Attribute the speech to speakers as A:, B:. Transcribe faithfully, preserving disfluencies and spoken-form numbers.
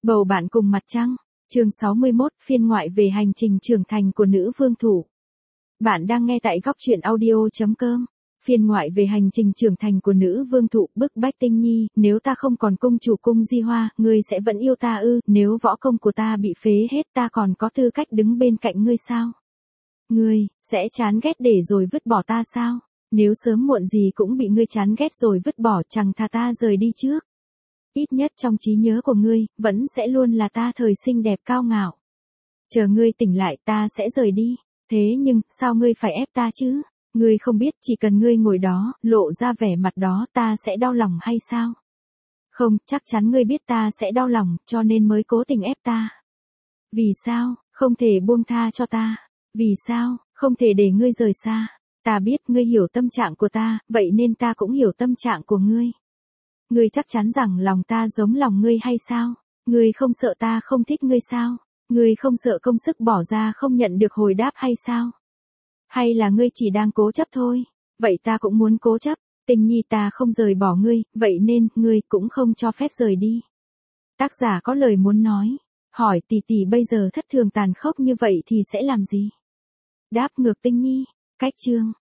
A: Bầu bạn cùng mặt trăng. Chương sáu mươi mốt, phiên ngoại về hành trình trưởng thành của nữ vương thủ. Bạn đang nghe tại góc truyện audio chấm com. Phiên ngoại về hành trình trưởng thành của nữ vương thụ. Bức bách Tinh Nhi, nếu ta không còn cung chủ cung Di Hoa, ngươi sẽ vẫn yêu ta ư? Nếu võ công của ta bị phế hết, ta còn có tư cách đứng bên cạnh ngươi sao? Ngươi sẽ chán ghét để rồi vứt bỏ ta sao? Nếu sớm muộn gì cũng bị ngươi chán ghét rồi vứt bỏ, chẳng thà ta rời đi trước. Ít nhất trong trí nhớ của ngươi, vẫn sẽ luôn là ta thời xinh đẹp cao ngạo. Chờ ngươi tỉnh lại, ta sẽ rời đi. Thế nhưng, sao ngươi phải ép ta chứ? Ngươi không biết chỉ cần ngươi ngồi đó, lộ ra vẻ mặt đó, ta sẽ đau lòng hay sao? Không, chắc chắn ngươi biết ta sẽ đau lòng, cho nên mới cố tình ép ta. Vì sao, không thể buông tha cho ta? Vì sao, không thể để ngươi rời xa? Ta biết ngươi hiểu tâm trạng của ta, vậy nên ta cũng hiểu tâm trạng của ngươi. Ngươi chắc chắn rằng lòng ta giống lòng ngươi hay sao? Ngươi không sợ ta không thích ngươi sao? Ngươi không sợ công sức bỏ ra không nhận được hồi đáp hay sao? Hay là ngươi chỉ đang cố chấp thôi? Vậy ta cũng muốn cố chấp. Tình Nhi, ta không rời bỏ ngươi, vậy nên, ngươi cũng không cho phép rời đi. Tác giả có lời muốn nói. Hỏi tỷ tỷ bây giờ thất thường tàn khốc như vậy thì sẽ làm gì? Đáp ngược Tinh Nhi. Cách chương.